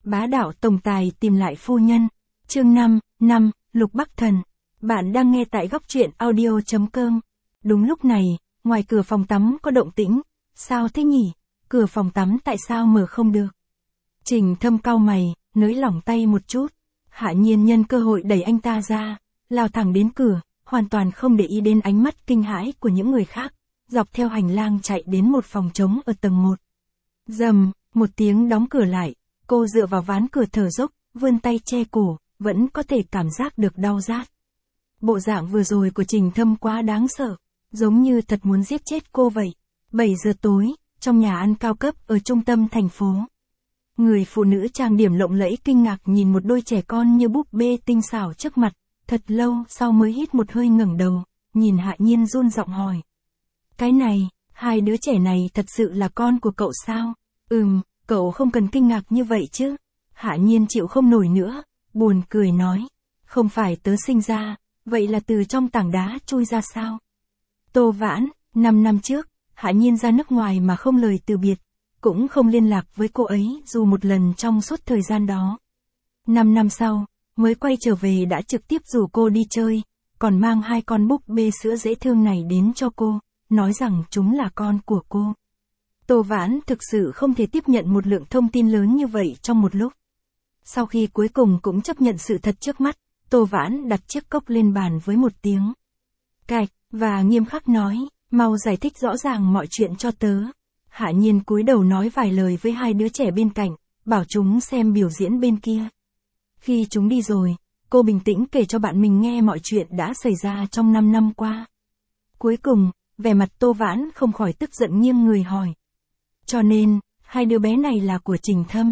Bá đạo tổng tài tìm lại phu nhân. Chương 5, Lục Bắc Thần. Bạn đang nghe tại góc truyện audio.com. Đúng lúc này, ngoài cửa phòng tắm có động tĩnh. Sao thế nhỉ? Cửa phòng tắm tại sao mở không được? Trình Thâm cau mày, nới lỏng tay một chút. Hạ Nhiên nhân cơ hội đẩy anh ta ra, lao thẳng đến cửa, hoàn toàn không để ý đến ánh mắt kinh hãi của những người khác. Dọc theo hành lang chạy đến một phòng trống ở tầng 1. Rầm, một tiếng đóng cửa lại, cô dựa vào ván cửa thở dốc, vươn tay che cổ, vẫn có thể cảm giác được đau rát. Bộ dạng vừa rồi của Trình Thâm quá đáng sợ, giống như thật muốn giết chết cô vậy. 7 giờ tối, trong nhà ăn cao cấp ở trung tâm thành phố. Người phụ nữ trang điểm lộng lẫy kinh ngạc nhìn một đôi trẻ con như búp bê tinh xảo trước mặt, thật lâu sau mới hít một hơi ngẩng đầu, nhìn Hạ Nhiên run giọng hỏi. Cái này, hai đứa trẻ này thật sự là con của cậu sao? Cậu không cần kinh ngạc như vậy chứ. Hạ Nhiên chịu không nổi nữa, buồn cười nói. Không phải tớ sinh ra, vậy là từ trong tảng đá chui ra sao? Tô Vãn, 5 năm trước, Hạ Nhiên ra nước ngoài mà không lời từ biệt, cũng không liên lạc với cô ấy dù một lần trong suốt thời gian đó. 5 năm sau, mới quay trở về đã trực tiếp rủ cô đi chơi, còn mang 2 con búp bê sữa dễ thương này đến cho cô, nói rằng chúng là con của cô. Tô Vãn thực sự không thể tiếp nhận một lượng thông tin lớn như vậy trong một lúc. Sau khi cuối cùng cũng chấp nhận sự thật trước mắt, Tô Vãn đặt chiếc cốc lên bàn với một tiếng cạch, và nghiêm khắc nói, mau giải thích rõ ràng mọi chuyện cho tớ. Hạ Nhiên cúi đầu nói vài lời với hai đứa trẻ bên cạnh, bảo chúng xem biểu diễn bên kia. Khi chúng đi rồi, cô bình tĩnh kể cho bạn mình nghe mọi chuyện đã xảy ra trong 5 năm qua. Cuối cùng, vẻ mặt Tô Vãn không khỏi tức giận nghiêng người hỏi. Cho nên, hai đứa bé này là của Trình Thâm.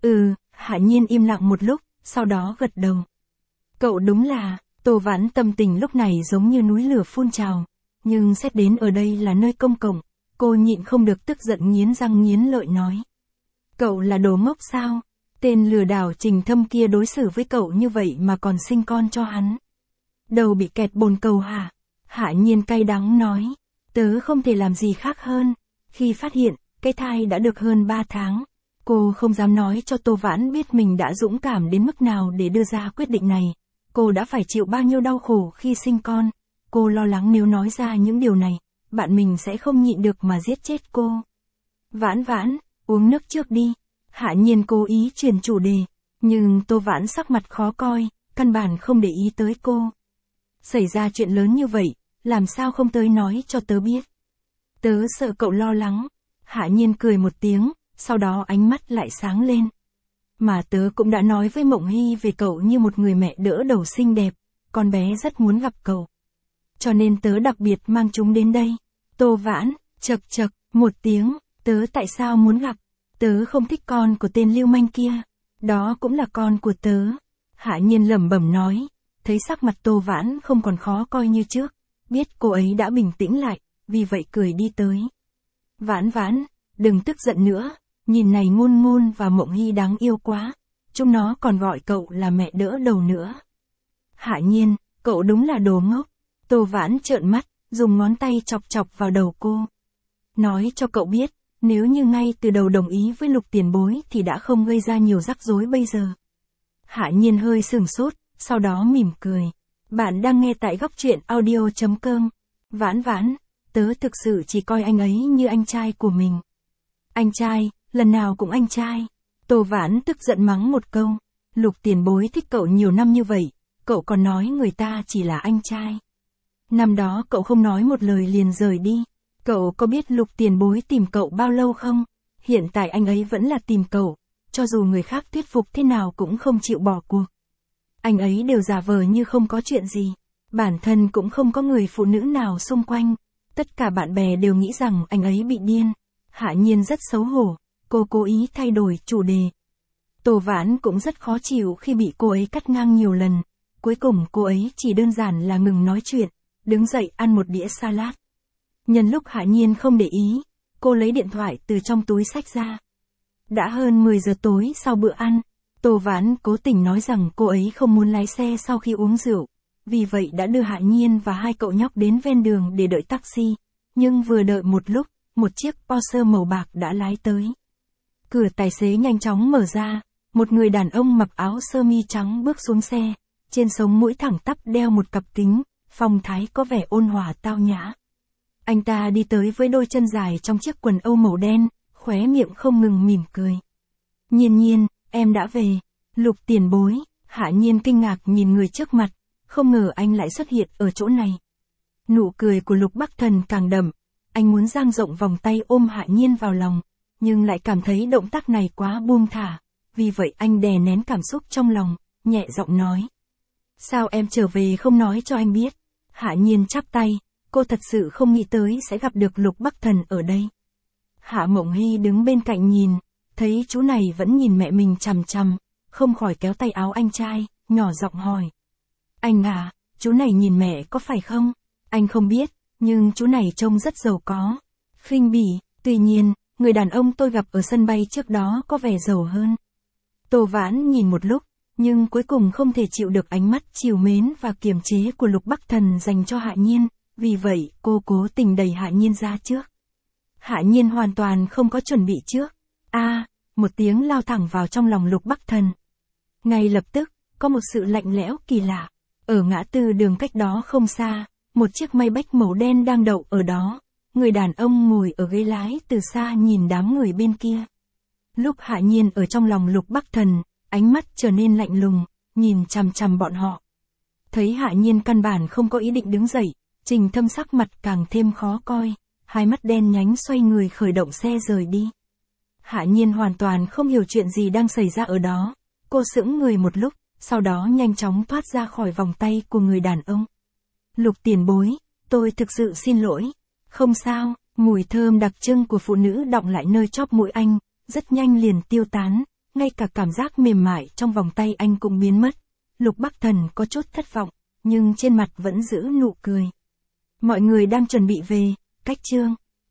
Hạ Nhiên im lặng một lúc, sau đó gật đầu. Cậu đúng là, Tô Vãn tâm tình lúc này giống như núi lửa phun trào, nhưng xét đến ở đây là nơi công cộng, cô nhịn không được tức giận nghiến răng nghiến lợi nói. Cậu là đồ ngốc sao? Tên lừa đảo Trình Thâm kia đối xử với cậu như vậy mà còn sinh con cho hắn. Đầu bị kẹt bồn cầu hả? Hạ Nhiên cay đắng nói. Tớ không thể làm gì khác hơn. Khi phát hiện, cái thai đã được hơn 3 tháng. Cô không dám nói cho Tô Vãn biết mình đã dũng cảm đến mức nào để đưa ra quyết định này. Cô đã phải chịu bao nhiêu đau khổ khi sinh con. Cô lo lắng nếu nói ra những điều này, bạn mình sẽ không nhịn được mà giết chết cô. Vãn Vãn, uống nước trước đi. Hạ Nhiên cố ý chuyển chủ đề, nhưng Tô Vãn sắc mặt khó coi, căn bản không để ý tới cô. Xảy ra chuyện lớn như vậy, làm sao không tới nói cho tớ biết. Tớ sợ cậu lo lắng. Hạ Nhiên cười một tiếng, sau đó ánh mắt lại sáng lên. Mà tớ cũng đã nói với Mộng Hy về cậu như một người mẹ đỡ đầu xinh đẹp, con bé rất muốn gặp cậu. Cho nên tớ đặc biệt mang chúng đến đây. Tô Vãn, chậc một tiếng, tớ tại sao muốn gặp? Tớ không thích con của tên lưu manh kia. Đó cũng là con của tớ. Hạ Nhiên lẩm bẩm nói, thấy sắc mặt Tô Vãn không còn khó coi như trước, biết cô ấy đã bình tĩnh lại, vì vậy cười đi tới. Vãn Vãn, đừng tức giận nữa, nhìn này Ngôn Ngôn và Mộng Hy đáng yêu quá, chúng nó còn gọi cậu là mẹ đỡ đầu nữa. Hạ Nhiên, cậu đúng là đồ ngốc. Tô Vãn trợn mắt, dùng ngón tay chọc vào đầu cô. Nói cho cậu biết, nếu như ngay từ đầu đồng ý với Lục tiền bối thì đã không gây ra nhiều rắc rối bây giờ. Hạ Nhiên hơi sửng sốt, sau đó mỉm cười. Bạn đang nghe tại góc truyện audio.com. Vãn Vãn, tớ thực sự chỉ coi anh ấy như anh trai của mình. Anh trai, lần nào cũng anh trai. Tô Vãn tức giận mắng một câu. Lục tiền bối thích cậu nhiều năm như vậy, cậu còn nói người ta chỉ là anh trai. Năm đó cậu không nói một lời liền rời đi. Cậu có biết Lục tiền bối tìm cậu bao lâu không? Hiện tại anh ấy vẫn là tìm cậu, cho dù người khác thuyết phục thế nào cũng không chịu bỏ cuộc. Anh ấy đều giả vờ như không có chuyện gì. Bản thân cũng không có người phụ nữ nào xung quanh. Tất cả bạn bè đều nghĩ rằng anh ấy bị điên. Hạ Nhiên rất xấu hổ, cô cố ý thay đổi chủ đề. Tô Vãn cũng rất khó chịu khi bị cô ấy cắt ngang nhiều lần. Cuối cùng cô ấy chỉ đơn giản là ngừng nói chuyện, đứng dậy ăn một đĩa salad. Nhân lúc Hạ Nhiên không để ý, cô lấy điện thoại từ trong túi xách ra. Đã hơn 10 giờ tối sau bữa ăn, Tô Vãn cố tình nói rằng cô ấy không muốn lái xe sau khi uống rượu, vì vậy đã đưa Hạ Nhiên và 2 cậu nhóc đến ven đường để đợi taxi, nhưng vừa đợi một lúc, một chiếc Porsche màu bạc đã lái tới. Cửa tài xế nhanh chóng mở ra, một người đàn ông mặc áo sơ mi trắng bước xuống xe, trên sống mũi thẳng tắp đeo một cặp kính, phong thái có vẻ ôn hòa tao nhã. Anh ta đi tới với đôi chân dài trong chiếc quần âu màu đen, khóe miệng không ngừng mỉm cười. Nhiên Nhiên, em đã về. Lục tiền bối, Hạ Nhiên kinh ngạc nhìn người trước mặt, không ngờ anh lại xuất hiện ở chỗ này. Nụ cười của Lục Bắc Thần càng đậm, anh muốn dang rộng vòng tay ôm Hạ Nhiên vào lòng, nhưng lại cảm thấy động tác này quá buông thả, vì vậy anh đè nén cảm xúc trong lòng, nhẹ giọng nói. Sao em trở về không nói cho anh biết? Hạ Nhiên chắp tay, cô thật sự không nghĩ tới sẽ gặp được Lục Bắc Thần ở đây. Hạ Mộng Hy đứng bên cạnh nhìn, thấy chú này vẫn nhìn mẹ mình chằm chằm, không khỏi kéo tay áo anh trai, nhỏ giọng hỏi. Anh à, chú này nhìn mẹ có phải không? Anh không biết, nhưng chú này trông rất giàu có. Khinh bỉ, tuy nhiên, người đàn ông tôi gặp ở sân bay trước đó có vẻ giàu hơn. Tô Vãn nhìn một lúc, nhưng cuối cùng không thể chịu được ánh mắt trìu mến và kiềm chế của Lục Bắc Thần dành cho Hạ Nhiên, vì vậy cô cố tình đẩy Hạ Nhiên ra trước. Hạ Nhiên hoàn toàn không có chuẩn bị trước. Một tiếng lao thẳng vào trong lòng Lục Bắc Thần. Ngay lập tức, có một sự lạnh lẽo kỳ lạ. Ở ngã tư đường cách đó không xa, một chiếc Maybach màu đen đang đậu ở đó. Người đàn ông ngồi ở ghế lái từ xa nhìn đám người bên kia. Lúc Hạ Nhiên ở trong lòng Lục Bắc Thần, ánh mắt trở nên lạnh lùng, nhìn chằm chằm bọn họ. Thấy Hạ Nhiên căn bản không có ý định đứng dậy, Trình Thâm sắc mặt càng thêm khó coi, hai mắt đen nhánh xoay người khởi động xe rời đi. Hạ Nhiên hoàn toàn không hiểu chuyện gì đang xảy ra ở đó, cô sững người một lúc, sau đó nhanh chóng thoát ra khỏi vòng tay của người đàn ông. Lục tiền bối, tôi thực sự xin lỗi. Không sao, mùi thơm đặc trưng của phụ nữ đọng lại nơi chóp mũi anh, rất nhanh liền tiêu tán, ngay cả cảm giác mềm mại trong vòng tay anh cũng biến mất. Lục Bắc Thần có chút thất vọng, nhưng trên mặt vẫn giữ nụ cười. Mọi người đang chuẩn bị về, cách chương.